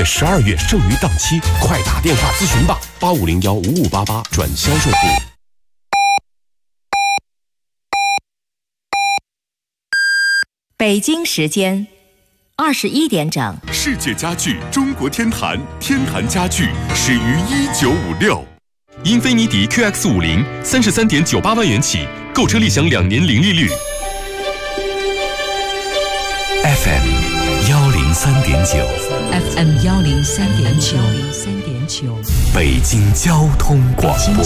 12月剩余档期，快打电话咨询吧，85015588转销售部。 北京时间21点整， 世界家具中国天坛，天坛家具始于1956。英菲尼迪 QX50 33.98万元起，购车立享2年零利率。 FM 103.9 北京交通广播，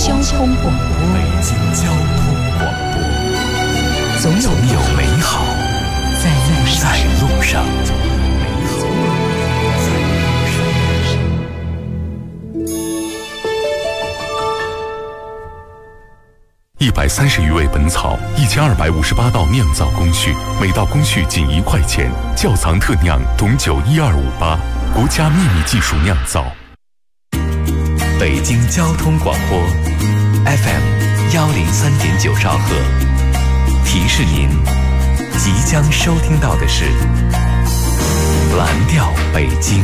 总有美好在路上。130余味本草，1258道酿造工序，每道工序仅1块钱。窖藏特酿董酒12588，国家秘密技术酿造。北京交通广播 FM 103.9兆赫，提示您，即将收听到的是蓝调北京。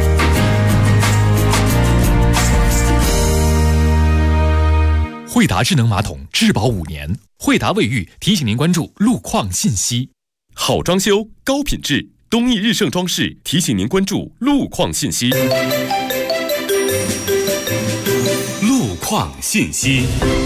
惠达智能马桶质保5年，惠达卫浴提醒您关注路况信息。 好装修，高品质，东益日盛装饰提醒您关注路况信息。路况信息。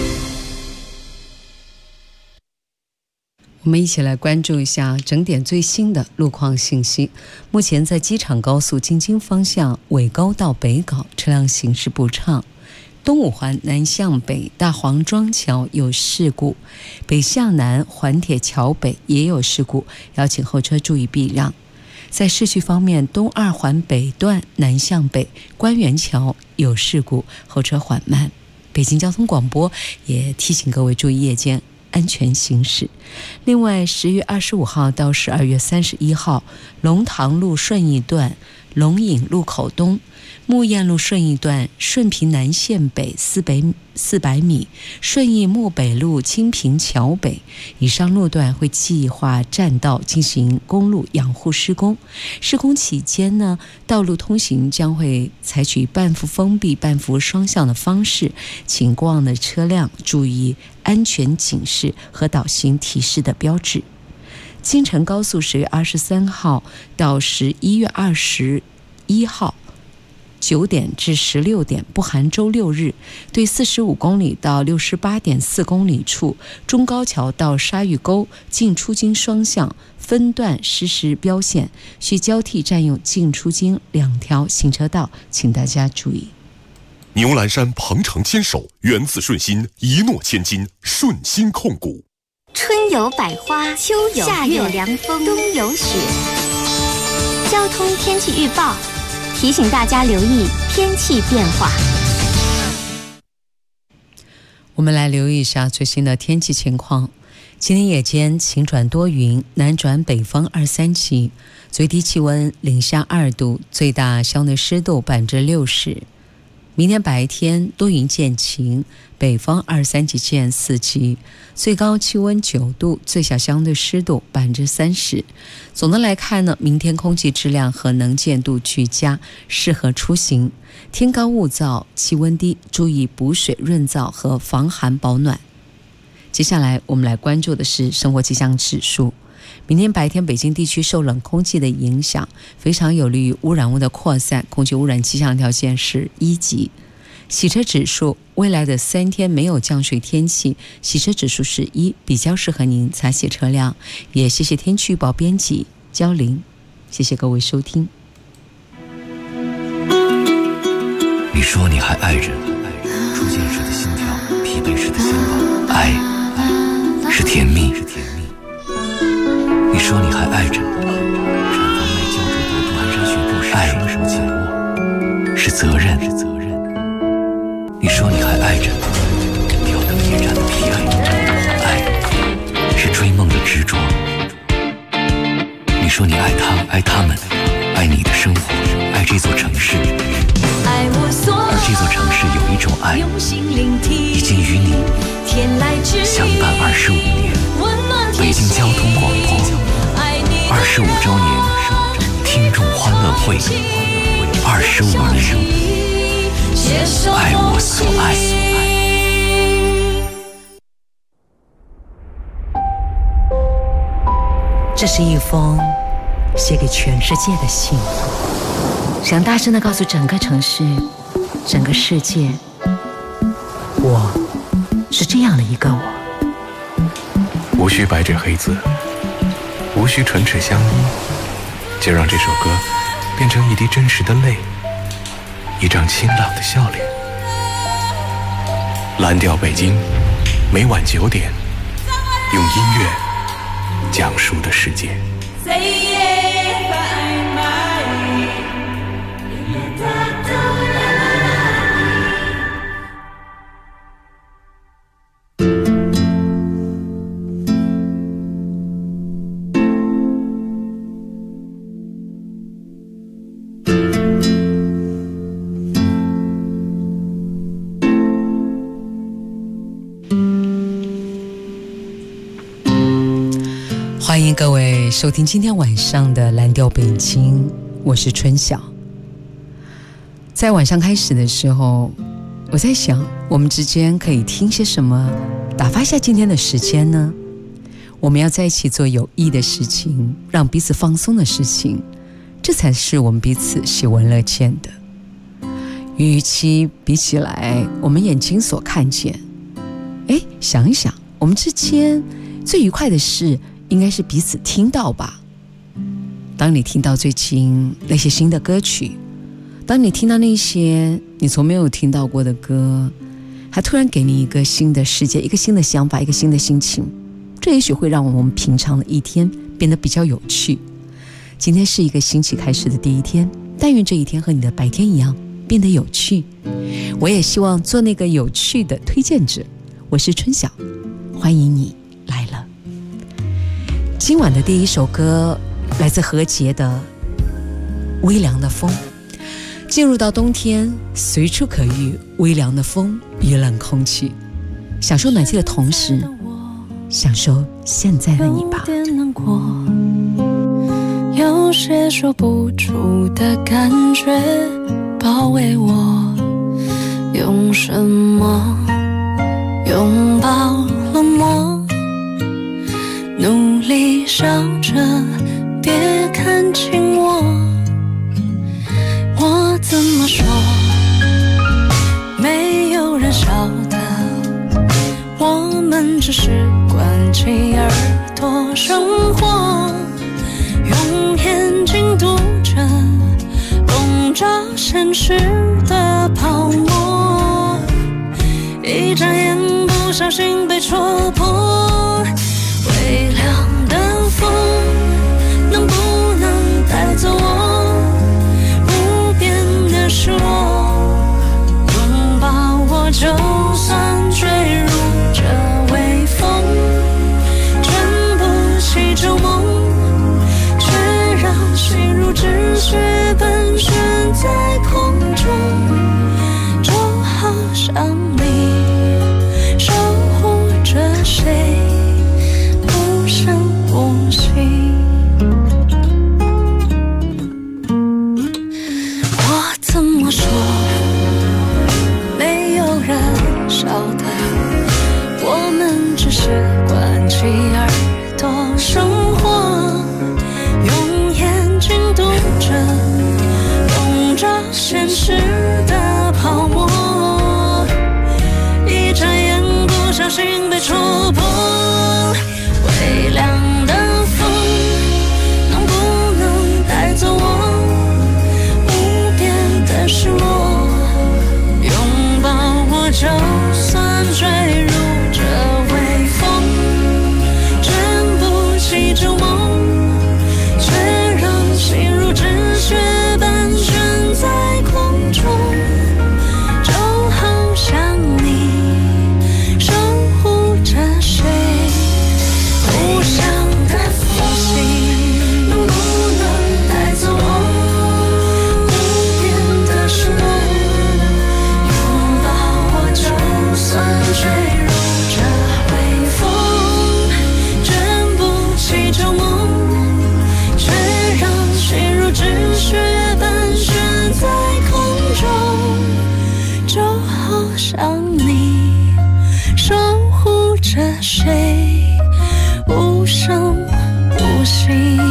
我们一起来关注一下整点最新的路况信息。目前在机场高速京津方向纬高到北港车辆行驶不畅，东五环南向北大黄庄桥有事故，北向南环铁桥北也有事故，要请后车注意避让。在市区方面，东二环北段南向北官园桥有事故，后车缓慢。北京交通广播也提醒各位注意夜间安全行驶。另外10月25号到12月31号，龙塘路顺义段龙隐路口东、木燕路顺义段顺平南线北400米、顺义木北路清平桥北以上路段会计划占道进行公路养护施工。施工期间呢，道路通行将会采取半幅封闭半幅双向的方式，请过往的车辆注意安全警示和导行提示的标志。京承高速10月23号到11月21号9点至16点不含周六日，对45公里到68.4公里处中高桥到沙峪沟进出京双向分段实施标线，需交替占用进出京2条行车道，请大家注意。 牛栏山鹏程牵手，缘自顺心，一诺千金，顺心控股。 春有百花，秋有夏有凉风，冬有雪。交通天气预报提醒大家留意天气变化。 我们来留意一下最新的天气情况。今天夜间晴转多云，南转北风2、3级，最低气温零下2度，最大相对湿度60%。明天白天多云见晴，北风2、3级见4级，最高气温9度，最小相对湿度30%。总的来看呢，明天空气质量和能见度俱佳，适合出行。天高物燥，气温低，注意补水润燥和防寒保暖。接下来我们来关注的是生活气象指数。明天白天北京地区受冷空气的影响，非常有利于污染物的扩散，空气污染气象条件是1级。洗车指数，未来的3天没有降水天气，洗车指数是1，比较适合您擦洗车辆。也谢谢天气预报编辑焦玲，谢谢各位收听。 你说你还爱着，出现时的心跳，疲惫时的心跳，爱是甜蜜。你说你还爱着，产房内胶质毒蕪蕗学步时，爱什么紧握是责任。你说你还爱着，吊灯夜战的疲惫，爱是追梦的执着。你说你爱他，爱他们，爱你的生活，爱这座城市。而这座城市有一种爱，已经与你相伴25年。北京交通广播25周年听众欢乐会，25 15年，爱我所爱。 这是一封写给全世界的信，想大声地告诉整个城市、整个世界，我是这样的一个我。 无需白纸黑字，无需唇齿相依，就让这首歌变成一滴真实的泪，一张清朗的笑脸。蓝调北京，每晚9点，用音乐讲述的世界。 欢迎各位收听今天晚上的蓝调北京，我是春晓。在晚上开始的时候，我在想我们之间可以听些什么打发一下今天的时间呢？我们要在一起做有益的事情，让彼此放松的事情，这才是我们彼此喜闻乐见的。与其比起来我们眼睛所看见，想一想，我们之间最愉快的事应该是彼此听到吧。当你听到最近那些新的歌曲，当你听到那些你从没有听到过的歌，还突然给你一个新的世界，一个新的想法，一个新的心情，这也许会让我们平常的一天变得比较有趣。今天是一个星期开始的第一天，但愿这一天和你的白天一样变得有趣。我也希望做那个有趣的推荐者。我是春晓，欢迎你来了。今晚的第一首歌来自何洁的《微凉的风》。进入到冬天，随处可遇微凉的风与冷空气，享受暖气的同时，享受现在的你吧。 有点难过，有些说不出的感觉包围我，用什么拥抱冷漠，努力笑着别看清我。我怎么说没有人晓得，我们只是关起耳朵生活，用眼睛读着笼罩现实的泡沫，一眨眼不小心被戳破。微凉的风能不能带走我无边的失落，拥抱我就算坠入这微风，全部起皱梦，却让心如止血盘旋在空中，就好像你守护着谁无声无息。我怎么说没有人晓得，我们只是关起耳朵生活，用眼睛读着笼罩现实的泡沫，一眨眼不小心被戳破。微凉的风能不能带走我无边的失落，拥抱我就算坠入这微风，全部起皱梦，却让心如止血盘旋在空中， 想你，守护着谁，无声无息。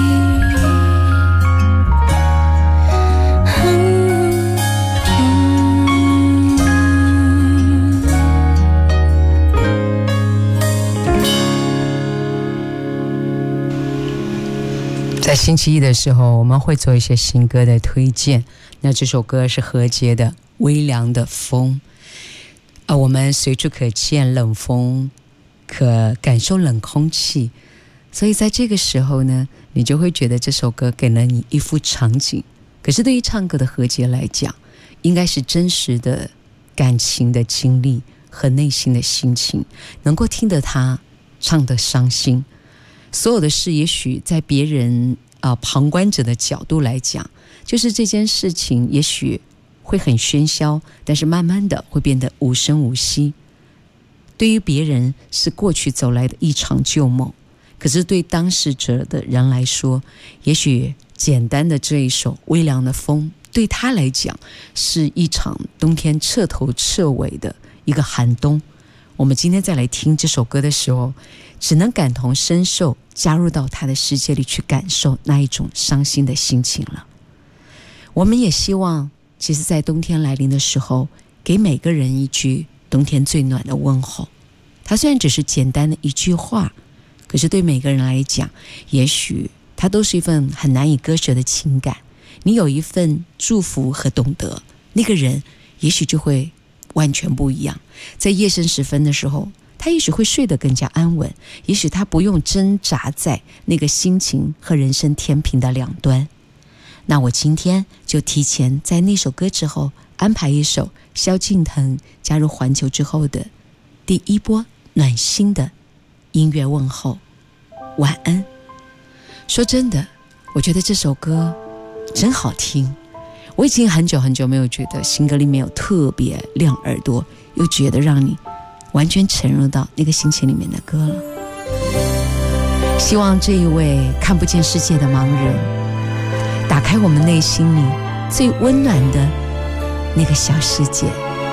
在星期一的时候，我们会做一些新歌的推荐。那这首歌是何洁的《微凉的风》。我们随处可见冷风，可感受冷空气，所以在这个时候呢，你就会觉得这首歌给了你一幅场景。可是对于唱歌的何洁来讲，应该是真实的感情的经历和内心的心情，能够听得他唱得伤心。所有的事也许在别人旁观者的角度来讲，就是这件事情也许会很喧嚣，但是慢慢的会变得无声无息。对于别人是过去走来的一场旧梦，可是对当事者的人来说，也许简单的这一首微凉的风，对他来讲是一场冬天彻头彻尾的一个寒冬。我们今天再来听这首歌的时候，只能感同身受，加入到他的世界里去感受那一种伤心的心情了。我们也希望，其实在冬天来临的时候，给每个人一句冬天最暖的问候。它虽然只是简单的一句话，可是对每个人来讲，也许它都是一份很难以割舍的情感。你有一份祝福和懂得，那个人也许就会完全不一样。在夜深时分的时候，他也许会睡得更加安稳，也许他不用挣扎在那个心情和人生天平的两端。那我今天就提前在那首歌之后安排一首萧敬腾加入环球之后的第一波暖心的音乐问候。晚安。说真的，我觉得这首歌真好听。我已经很久很久没有觉得新歌里面有特别亮耳朵，又觉得让你完全沉入到那个心情里面的歌了。希望这一位看不见世界的盲人，打开我们内心里最温暖的那个小世界。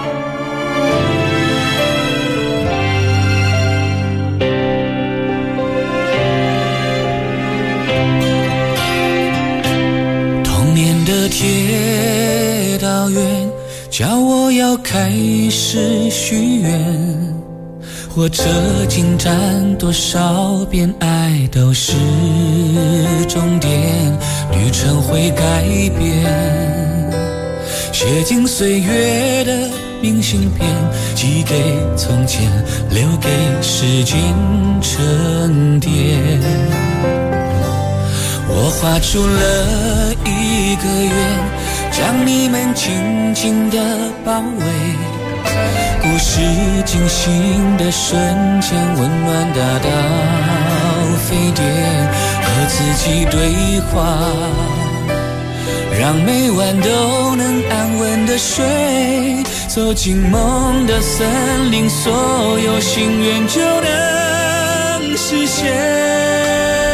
童年的铁道员叫我要开始许愿，火车进站多少遍，爱都是终点，旅程会改变，写进岁月的明信片，寄给从前，留给时间沉淀。我画出了一个圆，将你们紧紧地包围，故事进行的瞬间，温暖大到沸点，和自己对话，让每晚都能安稳的睡，走进梦的森林，所有心愿就能实现。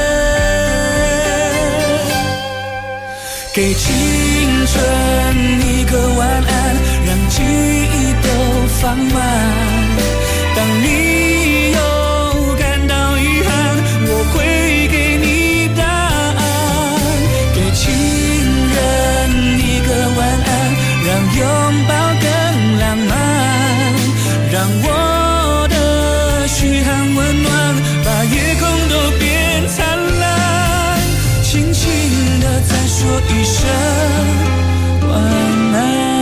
给青春一个晚安，让记忆都放慢，当你又感到遗憾，我会给你答案。给情人一个晚安，让拥抱更浪漫，让我的嘘寒问暖，把夜空都变灿烂，轻轻地再说一声晚安。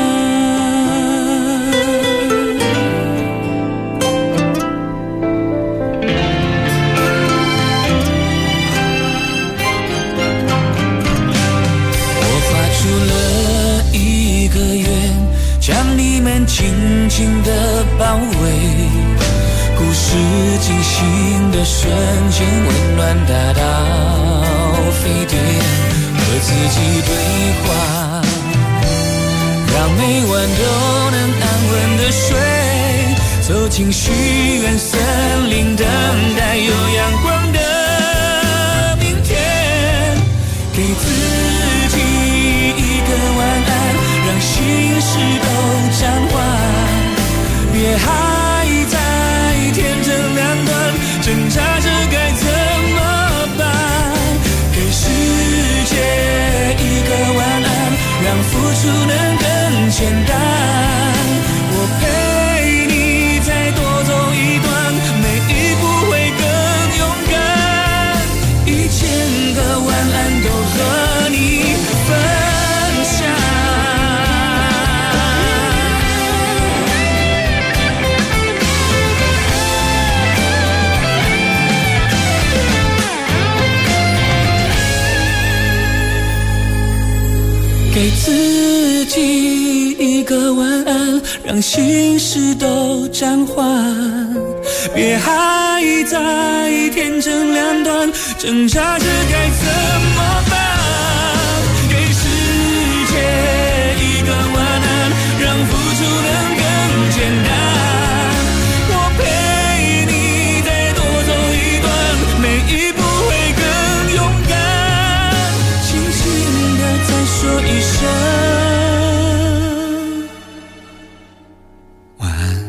将你们紧紧地包围，故事进行的瞬间，温暖大到沸点，和自己对话，让每晚都能安稳地睡，走进许愿森林，等待有阳光的明天，给自己一个晚安，让心事都暂缓，别能更简单。我陪你再多走一段，每一步会更勇敢。1000个晚安都和你分享。给自己一个晚安，让心事都暂缓，别还在天真两端，挣扎着该怎么办。给世界一个晚安，让付出能更简单。我陪你再多走一段，每一步会更勇敢。轻轻地再说一声晚安。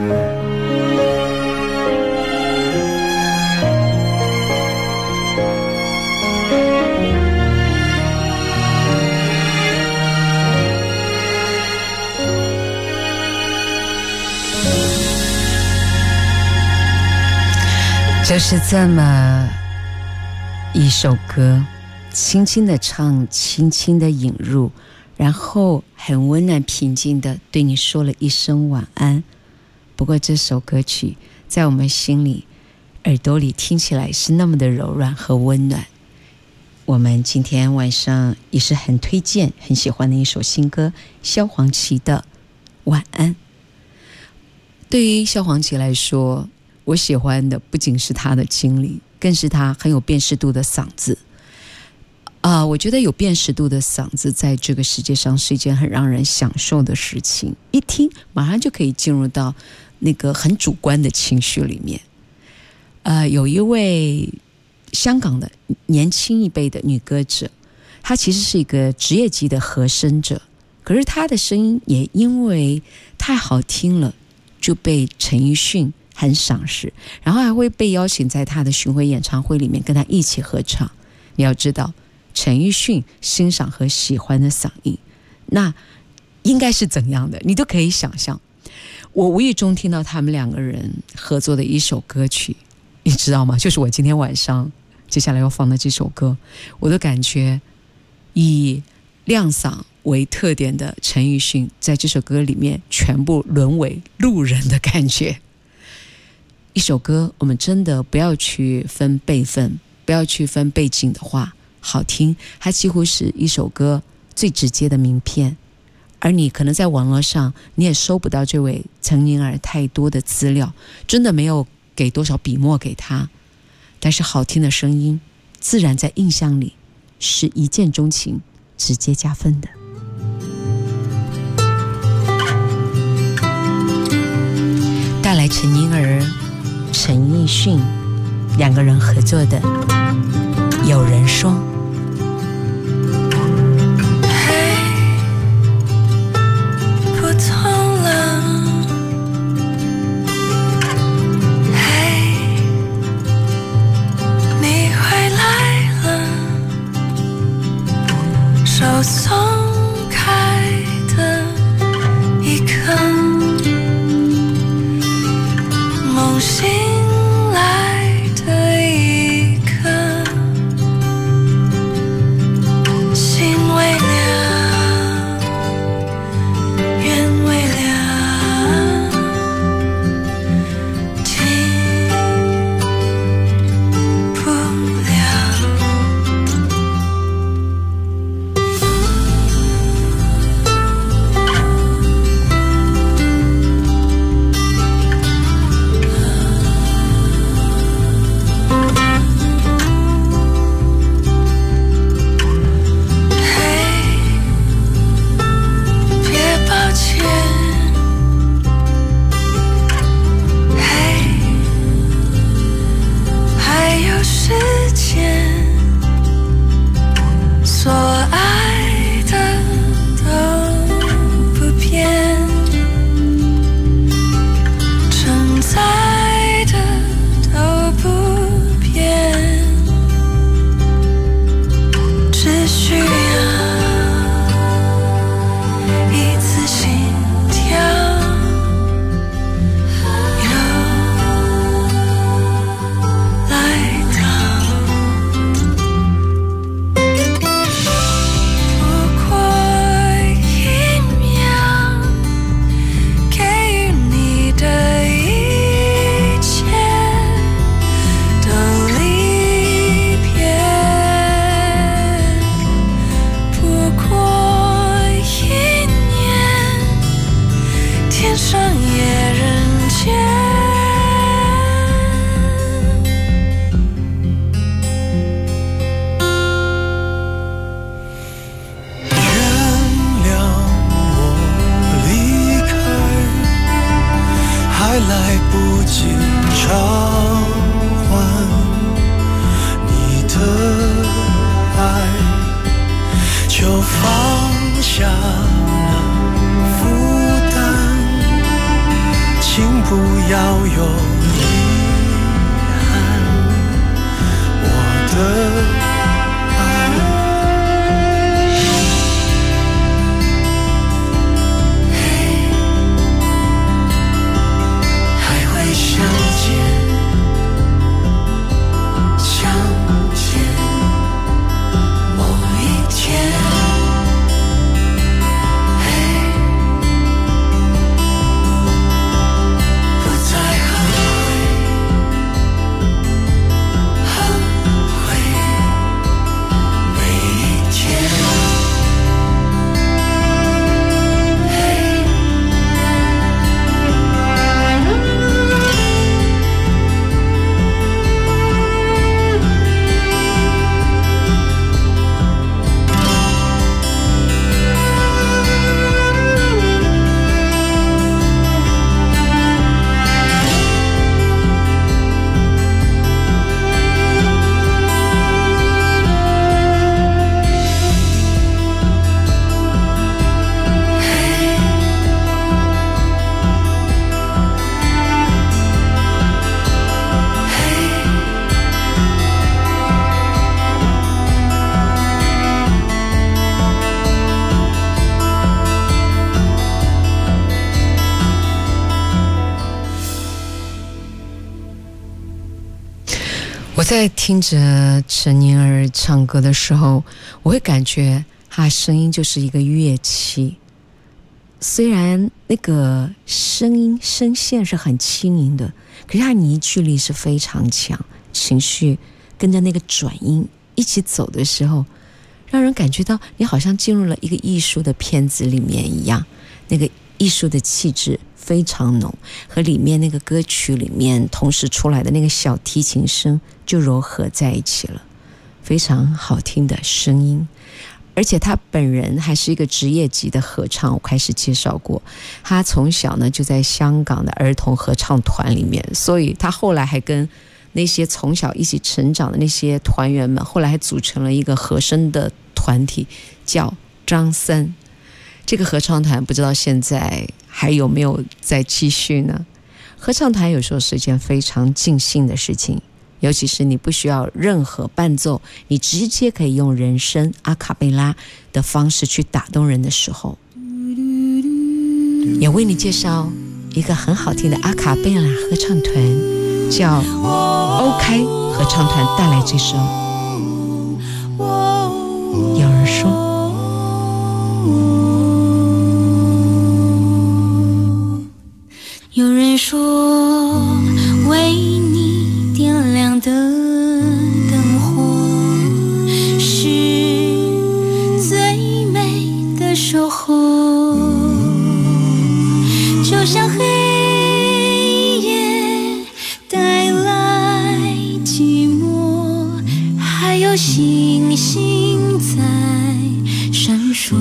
就是这么一首歌，轻轻的唱，轻轻的引入，然后很温暖平静的对你说了一声晚安。不过这首歌曲在我们心里耳朵里听起来是那么的柔软和温暖。我们今天晚上也是很推荐很喜欢的一首新歌，萧煌奇的晚安。对于萧煌奇来说，我喜欢的不仅是他的经历，更是他很有辨识度的嗓子。我觉得有辨识度的嗓子在这个世界上是一件很让人享受的事情，一听马上就可以进入到那个很主观的情绪里面。有一位香港的年轻一辈的女歌者，她其实是一个职业级的和声者，可是她的声音也因为太好听了，就被陈奕迅很赏识，然后还会被邀请在他的巡回演唱会里面跟他一起合唱。你要知道，陈奕迅欣赏和喜欢的嗓音，那应该是怎样的，你都可以想象。我无意中听到他们两个人合作的一首歌曲，你知道吗？就是我今天晚上接下来要放的这首歌。我的感觉，以亮嗓为特点的陈奕迅在这首歌里面全部沦为路人的感觉。一首歌我们真的不要去分辈分，不要去分背景的话，好听它几乎是一首歌最直接的名片。而你可能在网络上你也收不到这位陈宁儿太多的资料，真的没有给多少笔墨给他，但是好听的声音自然在印象里是一见钟情，直接加分的。带来陈宁儿、陈奕迅两个人合作的《有人说》。 松开的一刻，梦醒来的一刻，心微凉，愿微凉，停不了。 变成夜人间。 还来不及偿还你的爱，就放下了负担，请不要有遗憾，我的我在听着陈宁儿唱歌的时候，我会感觉她声音就是一个乐器，虽然那个声音声线是很轻盈的，可是她凝聚力是非常强，情绪跟着那个转音一起走的时候，让人感觉到你好像进入了一个艺术的片子里面一样，那个艺术的气质非常浓，和里面那个歌曲里面同时出来的那个小提琴声就糅合在一起了，非常好听的声音。而且他本人还是一个职业级的合唱，我开始介绍过，他从小呢就在香港的儿童合唱团里面，所以他后来还跟那些从小一起成长的那些团员们，后来还组成了一个和声的团体，叫张森。这个合唱团不知道现在还有没有在继续呢？合唱团有时候是一件非常尽兴的事情，尤其是你不需要任何伴奏，你直接可以用人声阿卡贝拉的方式去打动人的时候。也为你介绍一个很好听的阿卡贝拉合唱团，叫 OK 合唱团带来这首有人说。 有人说，为你点亮的灯火是最美的守候，就像黑夜带来寂寞，还有星星在闪烁。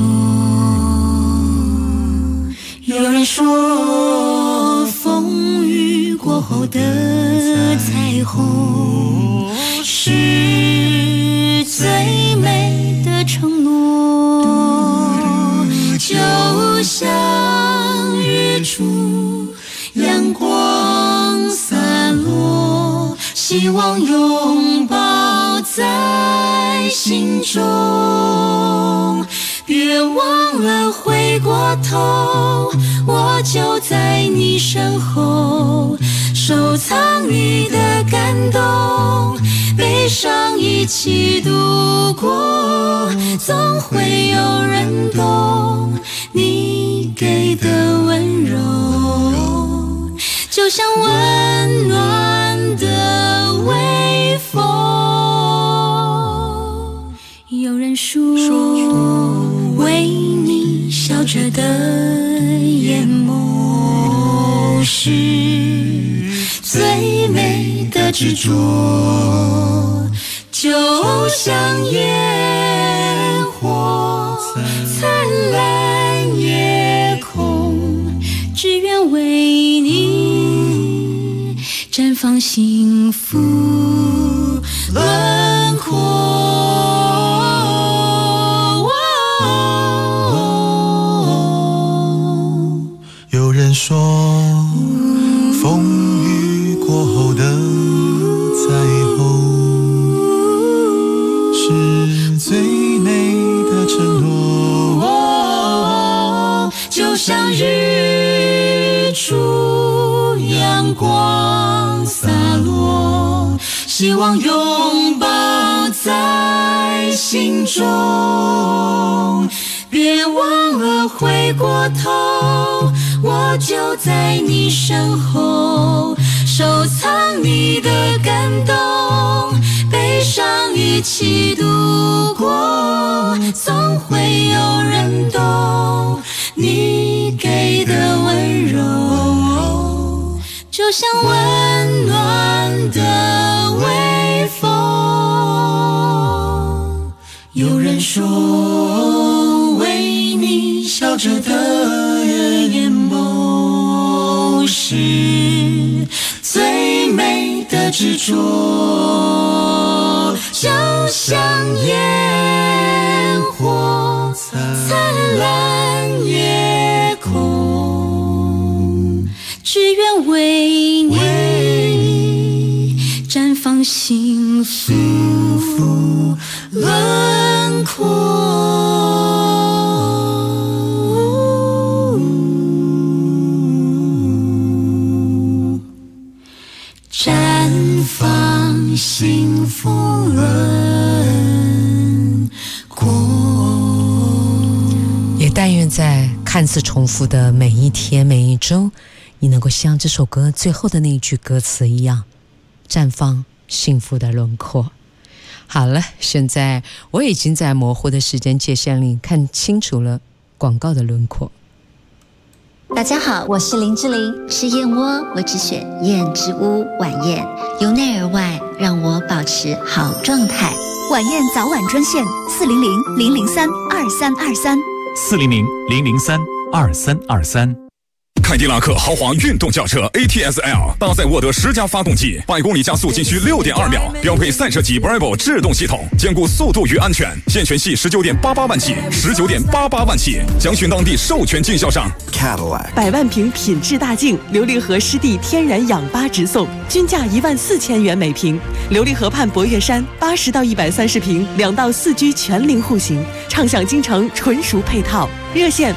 有人说，风雨过后的彩虹是最美的承诺，就像日出，阳光洒落，希望拥抱在心中。别忘了回过头，我就在你身后，收藏你的感动，悲伤一起度过，总会有人懂你给的温柔，就像温暖的微风。有人说，为你笑着的眼眸执着，就像烟火灿烂夜空，只愿为你绽放幸福轮廓。 有人说风雨过后的彩虹是最美的承诺， 就像日出阳光洒落，希望拥抱在心中，别忘了回过头，我就在你身后，收藏你的感动，悲伤一起度过，总会有人懂你给的温柔，就像温暖的微风。有人说为你笑着的眼眸是最美的执着，就像烟火灿烂夜空，只愿为你绽放幸福轮廓。绽放幸福轮廓。 也但愿在看似重复的每一天每一周，你能够像这首歌最后的那一句歌词一样，绽放幸福的轮廓。好了，现在我已经在模糊的时间界限里看清楚了广告的轮廓。 大家好，我是林志玲，吃燕窝我只选燕之屋晚宴，由内而外让我保持好状态。 晚宴早晚专线400-003-2323 400-003-2323。凯迪拉克豪华运动轿车 ATS-L 搭载沃德10加发动机，100公里加速仅需6.2秒，标配散射级 Bravo 制动系统，兼顾速度与安全。现权系19.88万起，19.88万起，详询当地授权经销商。 Cadillac 100万瓶品质大净琉璃河湿地天然氧吧直送，均价14000元每瓶。琉璃河畔博岳山80到130平，2到4居全龄户型，畅享京城纯熟配套。热线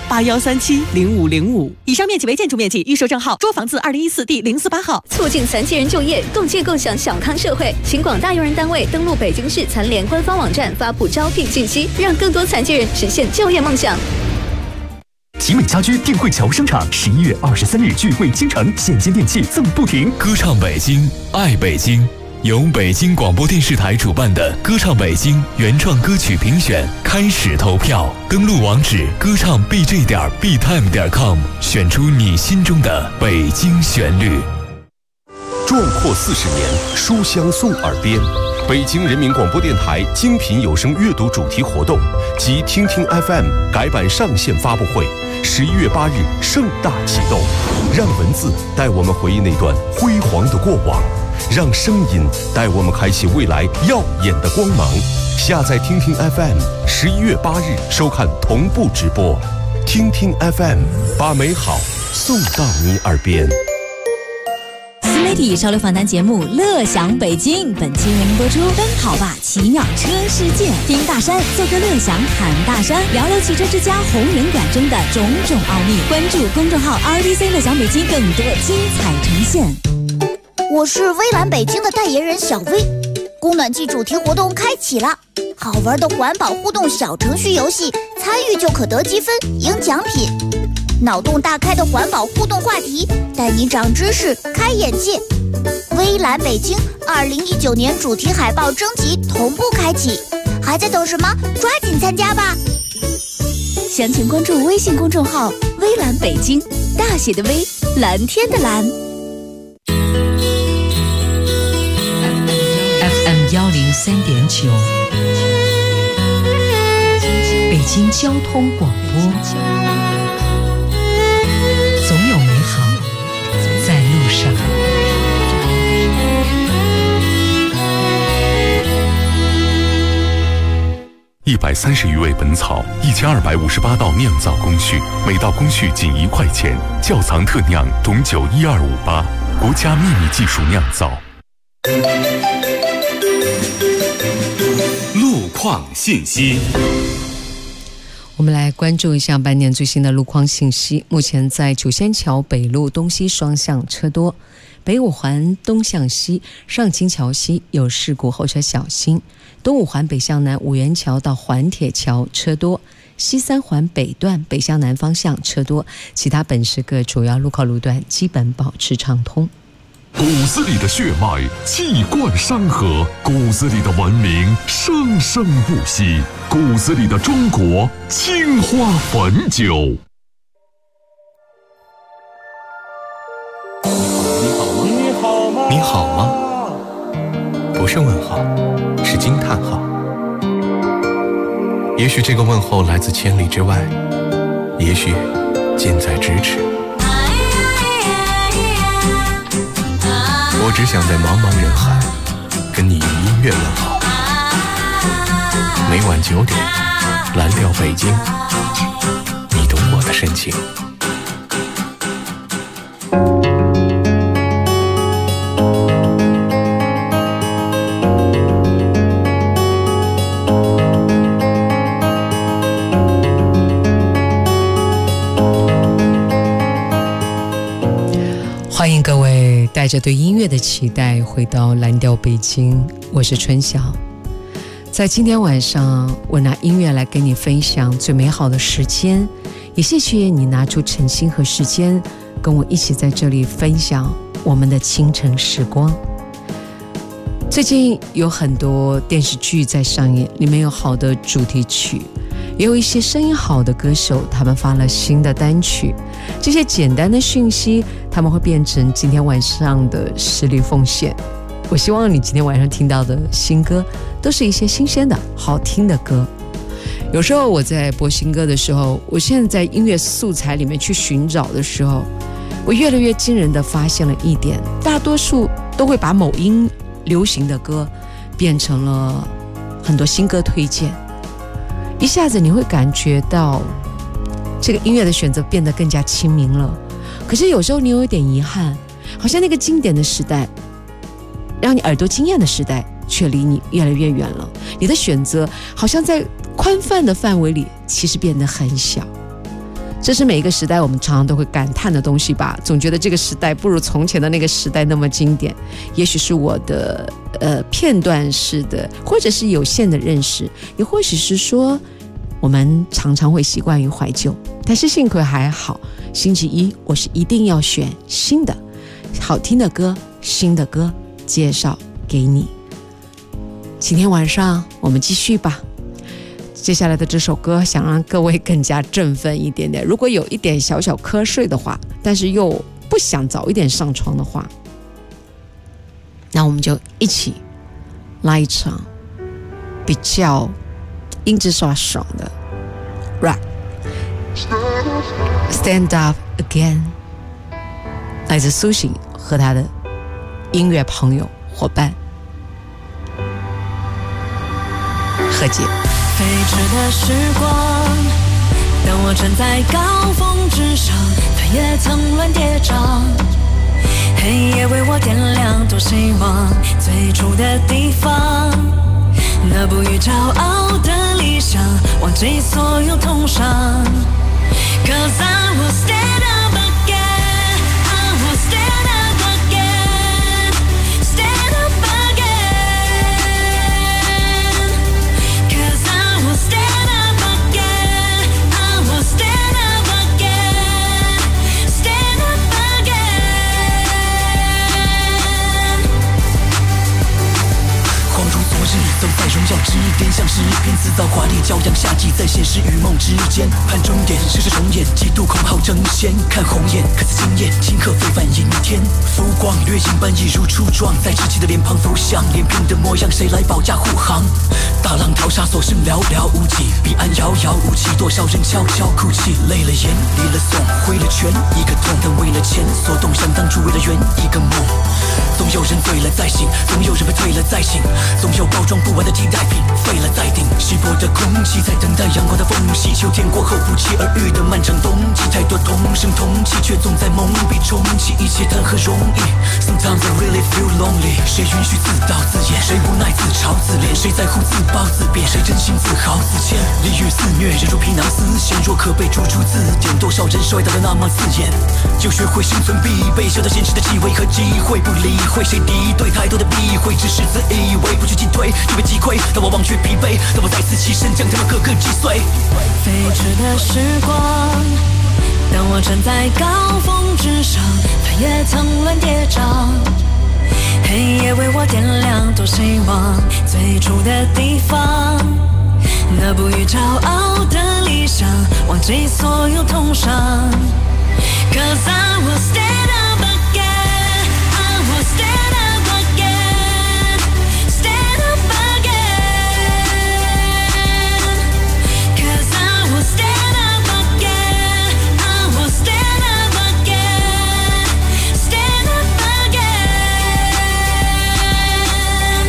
81370505。以上面积为建筑面积，预售证号：捉房子2014第048号。 促进残疾人就业，共建共享小康社会。请广大用人单位登录北京市残联官方网站发布招聘信息，让更多残疾人实现就业梦想。 集美家居定慧桥商场11月23日聚会京城，现金电器赠不停。 歌唱北京，爱北京。由北京广播电视台主办的歌唱北京原创歌曲评选开始投票，登录网址歌唱 bj.btime.com， 选出你心中的北京旋律。 壮阔40年，书香送耳边。北京人民广播电台精品有声阅读主题活动及听听 FM 改版上线发布会，11月8日盛大启动。让文字带我们回忆那段辉煌的过往，让声音带我们开启未来耀眼的光芒。下载听听 FM，11月8日收看同步直播。听听 FM， 把美好送到你耳边。 新媒体潮流访谈节目《乐享北京》本期为您播出。奔跑吧奇妙车世界，听大山做个乐享侃大山，聊聊汽车之家红人馆中的种种奥秘。关注公众号 RDC 乐享北京，更多精彩呈现。 我是微蓝北京的代言人小薇。供暖季主题活动开启了，好玩的环保互动小程序游戏，参与就可得积分赢奖品。脑洞大开的环保互动话题，带你长知识开眼界。微蓝北京2019年主题海报征集同步开启，还在等什么？抓紧参加吧！ 详情关注微信公众号微蓝北京，大写的微，蓝天的蓝。 103.9，北京交通广播，总有美好在路上。 130余味本草，1258道酿造工序，每道工序仅1块钱。窖藏特酿董酒12588，国家秘密技术酿造。 路况信息。 我们来关注一下半年最新的路况信息。目前在九仙桥北路东西双向车多，北五环东向西上清桥西有事故，后车小心。东五环北向南五元桥到环铁桥车多，西三环北段北向南方向车多，其他本市各主要路口路段基本保持畅通。 骨子里的血脉气贯山河，骨子里的文明生生不息，骨子里的中国青花汾酒。 你好吗？你好吗？不是问号，是惊叹号。也许这个问候来自千里之外，也许近在咫尺。我只想在茫茫人海跟你用音乐问好。每晚9点，蓝调北京，你懂我的深情。 欢迎各位带着对音乐的期待回到蓝调北京，我是春晓。在今天晚上，我拿音乐来跟你分享最美好的时间，也谢谢你拿出诚心和时间跟我一起在这里分享我们的清晨时光。最近有很多电视剧在上映，里面有好的主题曲，也有一些声音好的歌手，他们发了新的单曲。这些简单的讯息，他们会变成今天晚上的实力奉献。我希望你今天晚上听到的新歌，都是一些新鲜的、好听的歌。有时候我在播新歌的时候，我现在在音乐素材里面去寻找的时候，我越来越惊人的发现了一点：大多数都会把某音流行的歌变成了很多新歌推荐。一下子你会感觉到这个音乐的选择变得更加亲民了。可是有时候你有一点遗憾，好像那个经典的时代，让你耳朵惊艳的时代却离你越来越远了。你的选择好像在宽泛的范围里其实变得很小。这是每一个时代我们常常都会感叹的东西吧，总觉得这个时代不如从前的那个时代那么经典。也许是我的片段式的或者是有限的认识，也或许是说我们常常会习惯于怀旧。但是幸亏还好，星期一我是一定要选新的好听的歌，新的歌介绍给你。今天晚上我们继续吧。接下来的这首歌想让各位更加振奋一点点，如果有一点小小瞌睡的话，但是又不想早一点上床的话，那我们就一起来一场比较音质稍爽的 rap。 Stand Up Again 来自苏醒和他的音乐朋友伙伴何洁。 飞驰的时光，当我站在高峰之上，它也曾乱跌撞，黑夜为我点亮多希望最初的地方，那不予骄傲的理想，忘记所有痛伤。 Cause I will stand up again, I will stand up again, stand up again. Cause I will stand up again, I will stand up again, stand up again. 晃如昨日，走在荣耀之巅， 像诗篇，自造华丽骄阳，夏季在现实与梦之间，盼终点，世事重演，几度空号争先，看红颜，可似惊艳，顷刻非凡阴天，浮光掠影般一如初撞，在稚气的脸庞浮想，脸平的模样，谁来保驾护航？大浪淘沙，所剩寥寥无几，彼岸遥遥无期，多少人悄悄哭泣，累了眼，离了怂，挥了拳，一个痛，但为了钱所动，想当初为了圆一个梦。总有人醉了再醒，总有人被退了再醒，总有包装不完的替代品，废了再顶。稀薄的空气在等待阳光的缝隙，秋天过后不期而遇的漫长冬季，太多同声同气，却总在蒙蔽重启，一切谈何容易。Sometimes I really feel lonely， 谁允许自导自演？谁无奈自嘲自怜？谁在乎自暴自贬？谁真心自豪自谦？利欲肆虐，人如皮囊丝线，若可被逐出字典，多少人摔倒的那么刺眼，就学会生存必备，嗅到现实的气味和机会，不理会谁敌对，太多的避讳，只是自以为不去进退就被击溃。当我忘却疲惫，当我再次起身，将他们个个击碎。 飞驰的时光，当我站在高峰之上，它也曾乱跌撞。黑夜为我点亮，多希望最初的地方，那不予骄傲的理想，忘记所有痛伤。Cause I will stand up again, I will stand up again, stand up again. Cause I will stand up again, I will stand up again, stand up again.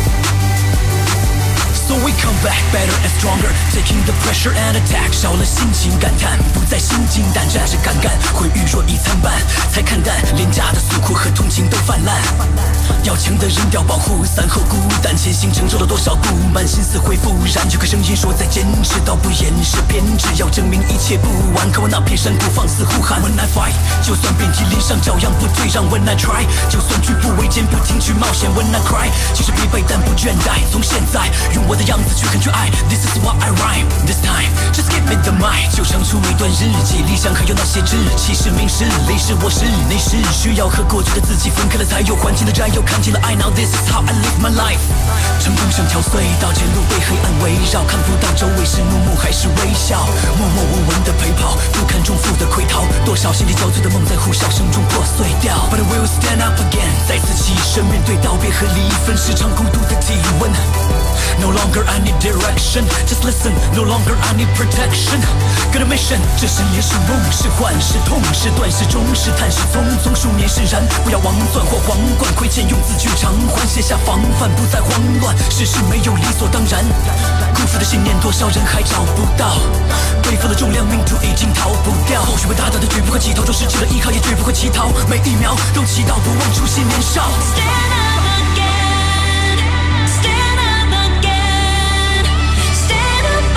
So we come back better and stronger, taking the pressure and attack， 少了心情感叹，不再心惊胆战，是敢干毁誉若已参半，才看淡廉价的诉苦和同情都泛滥。要强的扔掉保护，散后孤单前行，承受了多少不满，心思恢复燃，就跟声音说再坚持，到不掩饰偏执，要证明一切不完，看我那片山谷放肆呼喊。When I fight， 就算遍体鳞伤照样不退让。When I try， 就算举步维艰不停去冒险。When I cry， 其实疲惫但不倦怠，从现在用我的样子去恨去爱。This is what I rhyme this time， just give me the mic， 就唱出每段日记，理想还有那些志气，是名是利是我是你是，需要和过去的自己分开了，才有环境的占有，看见了爱。Now this is how I live my life。 成功像条隧道，前路被黑暗围绕，看不到周围是怒目还是微笑，默默无闻的陪跑，不堪重负的溃逃，多少心力交瘁的梦在呼啸声中破碎掉。But I will stand up again， 再次起身，面对道别和离分，时常孤独的体温。No longer I need direction， just listen。No longer I need protection， got a mission。 这是也是梦，是幻是痛，是断是终，是叹是风，从数年是燃，不要妄钻或皇冠，亏欠用字去偿还，卸下防范，不再慌乱。世事没有理所当然，辜负的信念多少人还找不到，背负了重量，命途已经逃不掉。或许会达到的绝不会乞讨，若失去了依靠也绝不会乞讨，每一秒都祈祷不忘初心年少。 Stand up again, stand up again, stand up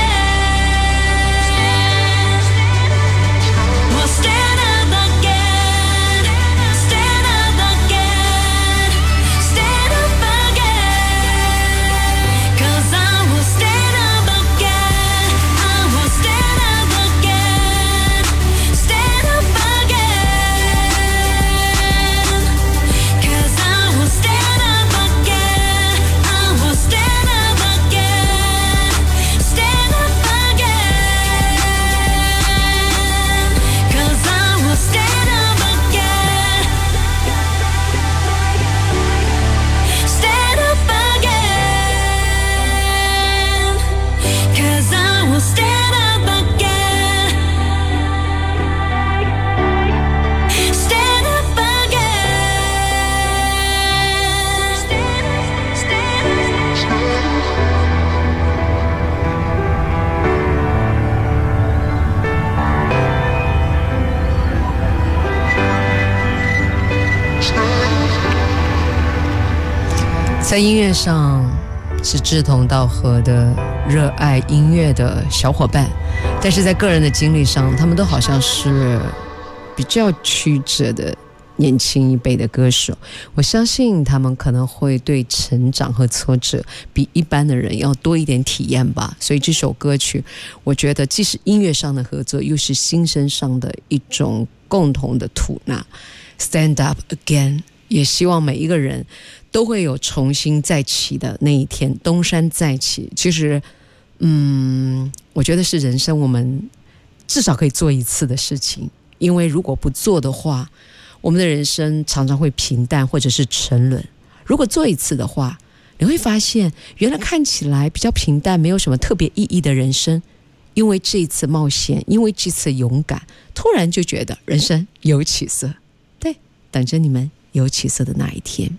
again. We'll stand up again, stand up again, stand up again. Cause I will stand up again, I will stand up again, stand up again. Cause I will stand up again, I will stand up again, stand up again. Cause I will stand up again, stand up again. Cause I will stand up again, stand up again. 在音乐上是志同道合的热爱音乐的小伙伴，但是在个人的经历上，他们都好像是比较曲折的年轻一辈的歌手。我相信他们可能会对成长和挫折比一般的人要多一点体验吧。所以这首歌曲，我觉得既是音乐上的合作，又是心声上的一种共同的吐纳。Stand up again， 也希望每一个人都会有重新再起的那一天，东山再起。其实我觉得是人生我们至少可以做一次的事情，因为如果不做的话，我们的人生常常会平淡或者是沉沦。如果做一次的话，你会发现原来看起来比较平淡没有什么特别意义的人生，因为这一次冒险，因为这次勇敢，突然就觉得人生有起色。对，等着你们有起色的那一天。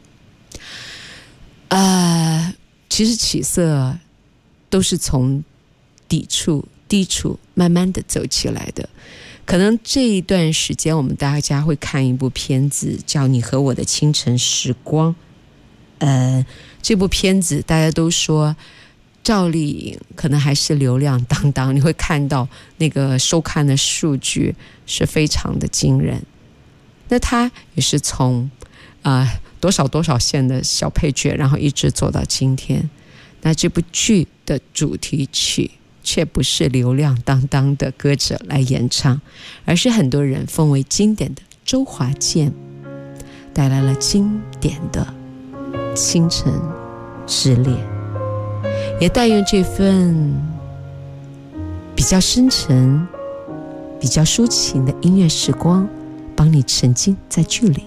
其实起色都是从低处慢慢的走起来的。可能这一段时间我们大家会看一部片子叫《你和我的清晨时光》。这部片子大家都说赵丽颖可能还是流量当当，你会看到那个收看的数据是非常的惊人。那她也是从多少线的小配角，然后一直走到今天。那这部剧的主题曲却不是流量当当的歌者来演唱，而是很多人奉为经典的周华健带来了经典的清晨之恋，也但愿这份比较深沉比较抒情的音乐时光帮你沉浸在剧里。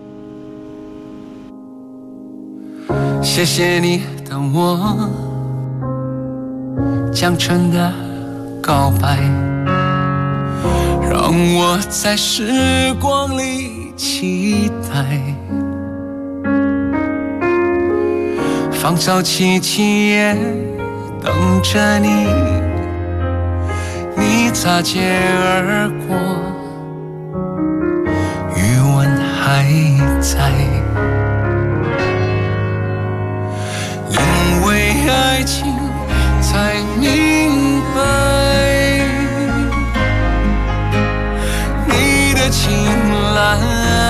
谢谢你等我讲真的告白，让我在时光里期待，芳草萋萋也等着你，你擦肩而过，余温还在，因为爱情才明白你的青睐，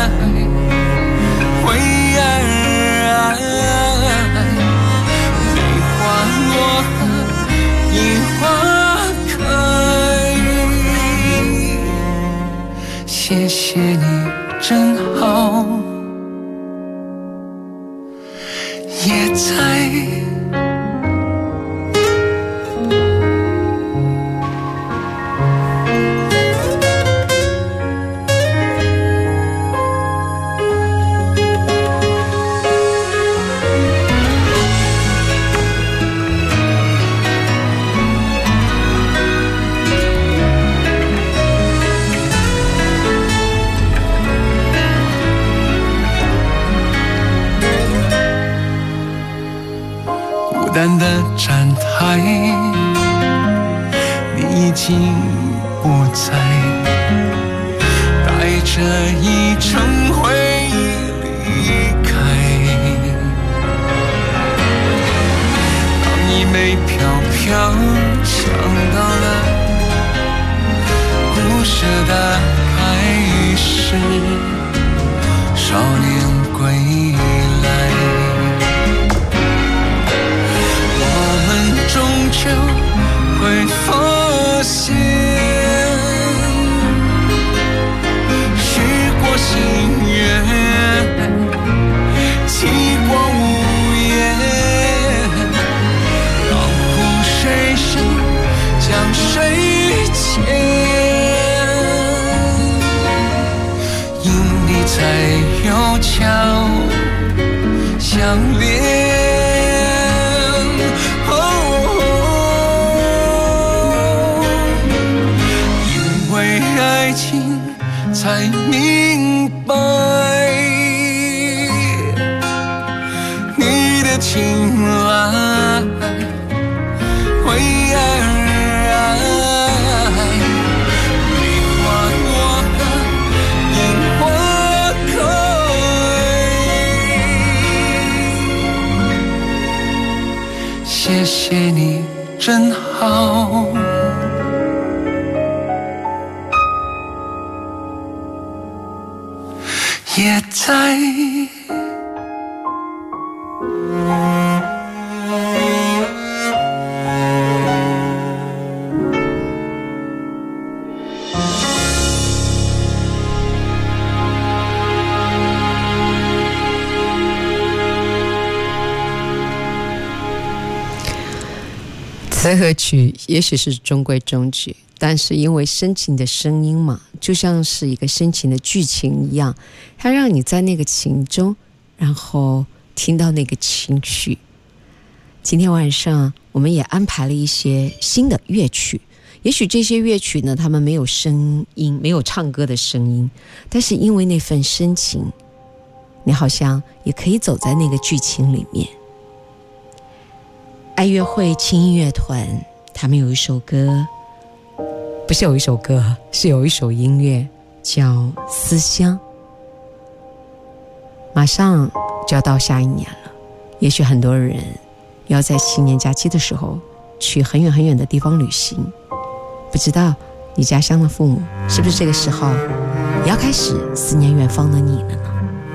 为爱而爱，梅花落樱花开，谢谢你真好，也在孤单的站台，你已经不在，带着一程回忆离开，当一枚飘飘想到了故事的开始，少年归来，终究会发现，许过心愿，期过无言，当湖水深，江水浅，因你才有桥相连。爱情才明白你的青睐，为爱而爱，梅花落樱花开，谢谢你真好，也在此和曲也许是中规中矩，但是因为深情的声音嘛，就像是一个深情的剧情一样，它让你在那个情中，然后听到那个情绪。今天晚上我们也安排了一些新的乐曲，也许这些乐曲呢，他们没有声音，没有唱歌的声音，但是因为那份深情，你好像也可以走在那个剧情里面。爱乐会轻音乐团他们有一首歌，不是有一首歌，是有一首音乐叫《思乡》。马上就要到下一年了，也许很多人要在新年假期的时候去很远很远的地方旅行，不知道你家乡的父母是不是这个时候也要开始思念远方的你了呢？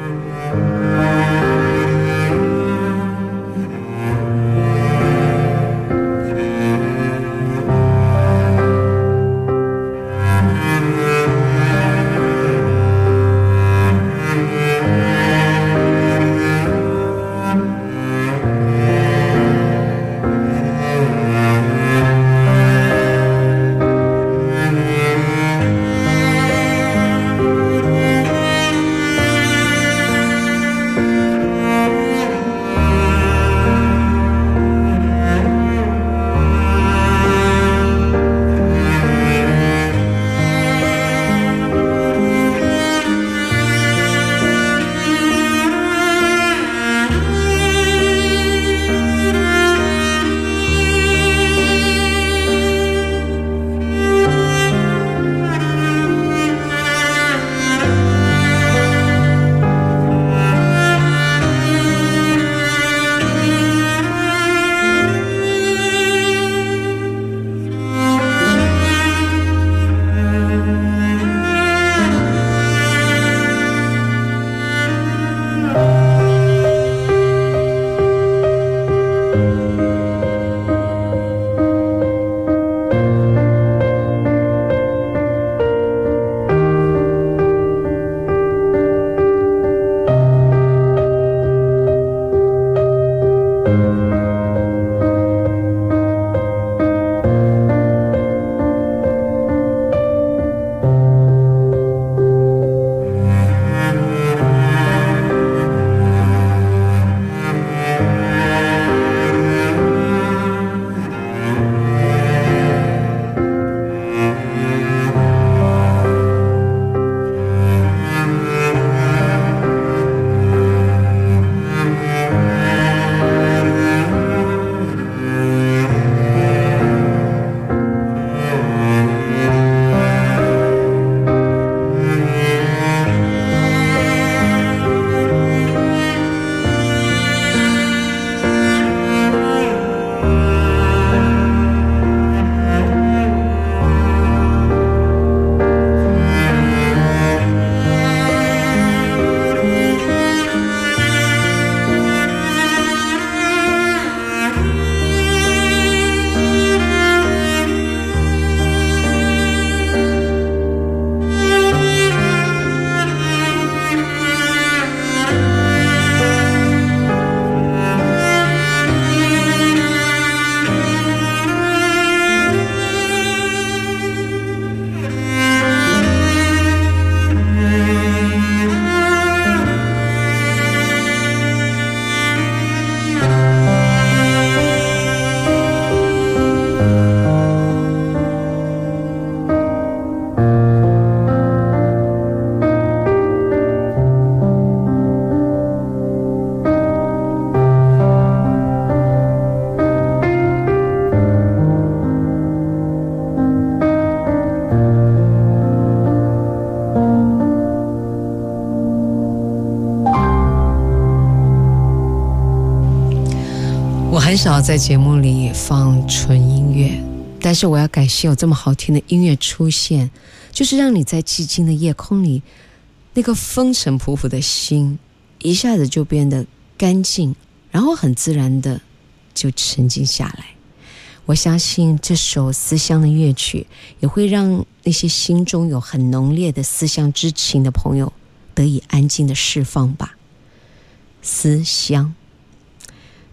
很少在节目里放纯音乐，但是我要感谢有这么好听的音乐出现，就是让你在寂静的夜空里，那个风尘仆仆的心一下子就变得干净，然后很自然的就沉静下来。我相信这首思乡的乐曲也会让那些心中有很浓烈的思乡之情的朋友得以安静的释放吧。思乡，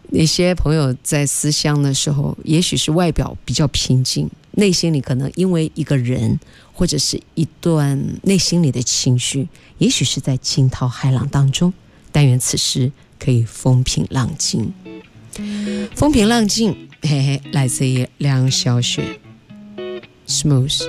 那些朋友在思乡的时候，也许是外表比较平静，内心里可能因为一个人或者是一段内心里的情绪，也许是在惊涛骇浪当中，但愿此时可以风平浪静。风平浪静，嘿嘿，来自于梁晓雪 Smooth。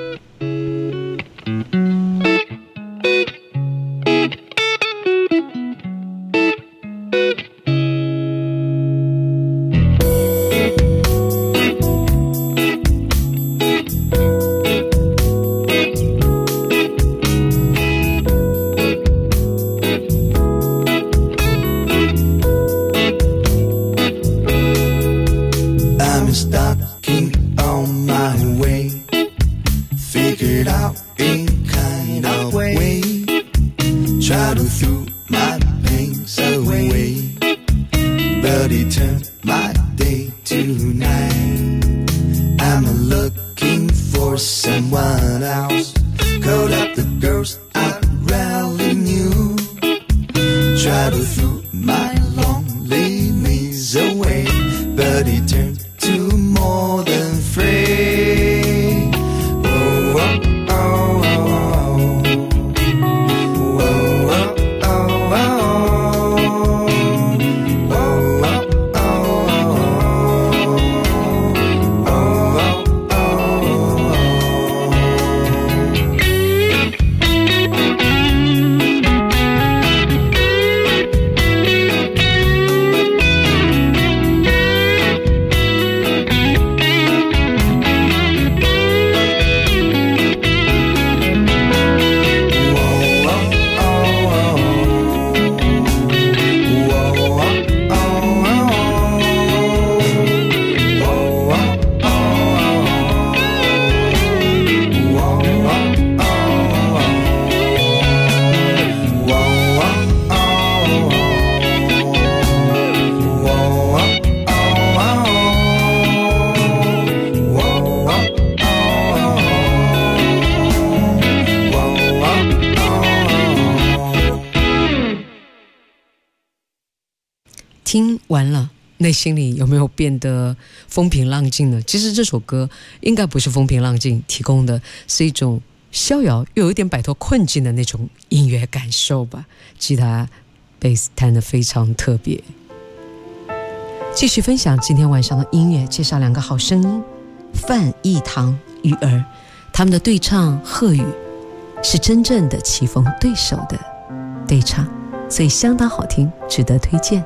听完了，内心里有没有变得风平浪静呢？其实这首歌应该不是风平浪静提供的，是一种逍遥又有一点摆脱困境的那种音乐感受吧。吉他、贝斯弹得非常特别。继续分享今天晚上的音乐，介绍两个好声音：范逸堂、雨儿，他们的对唱鹤语是真正的棋逢对手的对唱，所以相当好听，值得推荐。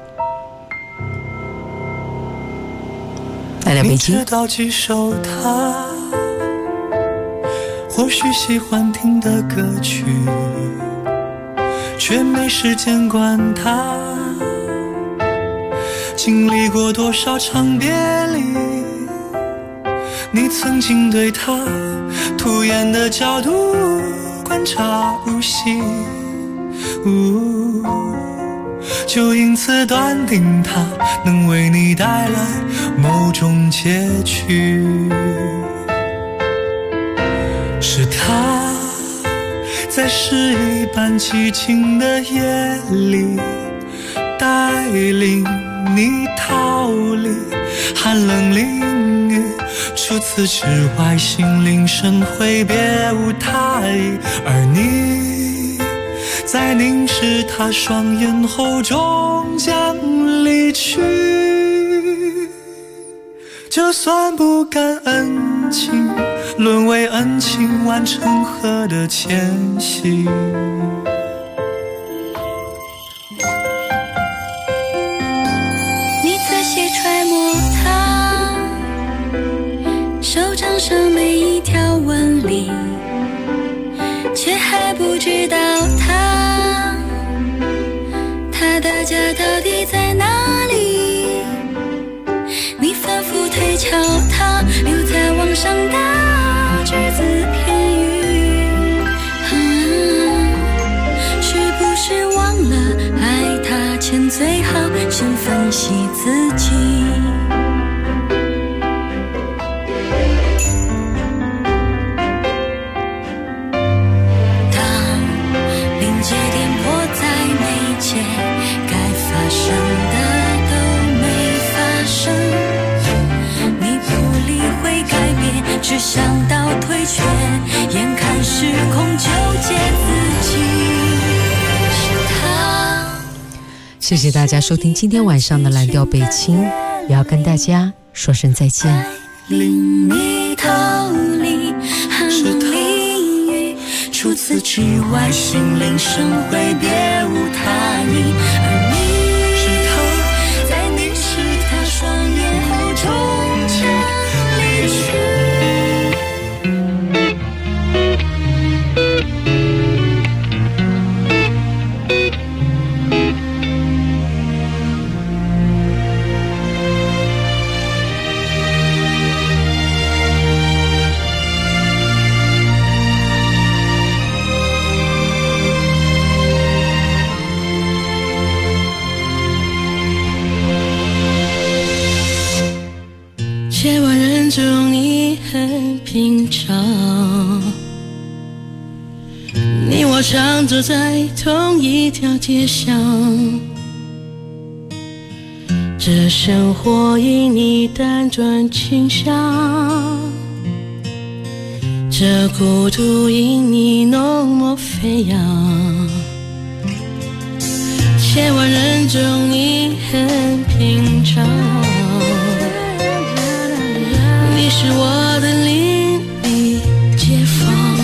来到北京， 你知道几首他或许喜欢听的歌曲，却没时间管他经历过多少场别离。你曾经对他突眼的角度观察入戏，就因此断定他能为你带来某种结局。是他在诗一般寂静的夜里带领你逃离寒冷囹圄，除此之外心领神会别无他意，而你在凝视他双眼后终将离去。就算不敢恩情沦为恩情，完成何的迁徙。 你仔细揣摩他手掌上每一条纹理，却还不知道他的家到底在哪里。你反复推敲他留在网上的只字片语，是不是忘了爱他前最好先分析自己。该发生的都没发谢谢大家收听今天晚上的蓝调北京，也要跟大家说声再见。 令你逃离寒冷囹圄，除此之外心领神会，别无他意。而你是他，在凝视他双眼后终将离去。千万人中你很平常，你我常走在同一条街上，这生活因你单转倾向，这孤独因你浓墨飞扬。千万人中你很平常，你是我的邻里街坊，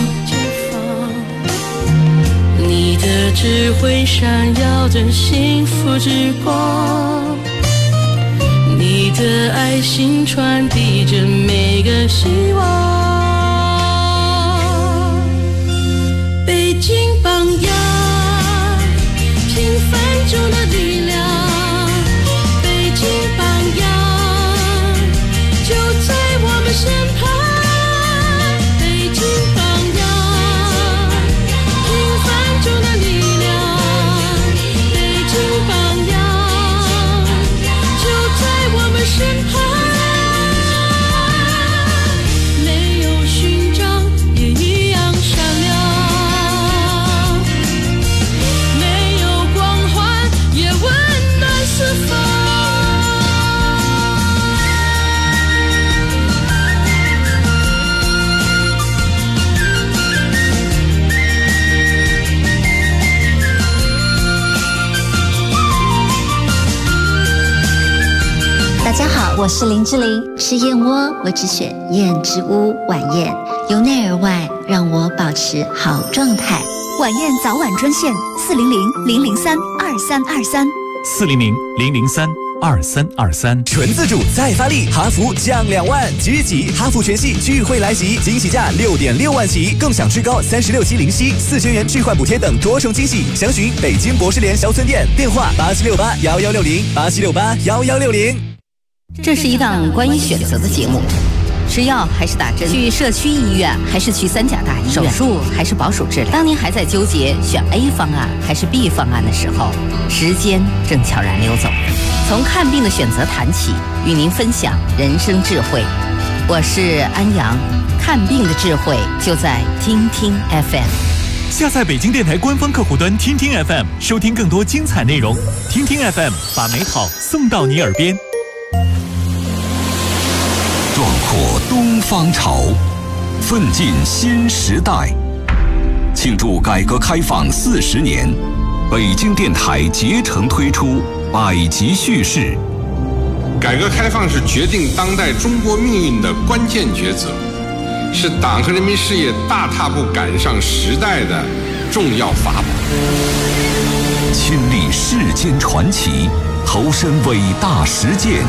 你的智慧闪耀着幸福之光，你的爱心传递着每个希望。北京榜样，平凡中的力量，北京榜样，就在我们身旁。北京榜样，平凡中的力量，北京榜样，就在我们身旁。没有勋章也一样闪亮，没有光环也温暖四方。 大家好，我是林志玲，吃燕窝我只选燕之屋晚宴，由内而外让我保持好状态。 晚宴早晚专线400-003-2323。 400-003-2323。 纯自主再发力，哈弗降2万，即日起哈弗全系钜惠来袭，惊喜价6.6万起，更享最高36期零息，4000元置换补贴等多重惊喜。详询北京博士联销村店，电话87681160，87681160。 这是一档关于选择的节目，吃药还是打针，去社区医院还是去3甲大医院，手术还是保守治疗。当您还在纠结选 A 方案还是 B 方案的时候，时间正悄然溜走。从看病的选择谈起，与您分享人生智慧。我是安阳，看病的智慧就在听听 FM。 下载北京电台官方客户端听听 FM， 收听更多精彩内容。听听 FM， 把美好送到你耳边。 壮阔东方潮，奋进新时代。庆祝改革开放40年，北京电台竭诚推出百集叙事。 改革开放是决定当代中国命运的关键抉择，是党和人民事业大踏步赶上时代的重要法宝。 亲历世间传奇，投身伟大实践，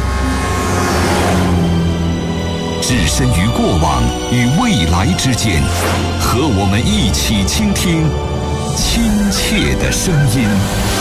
置身于过往与未来之间，和我们一起倾听亲切的声音。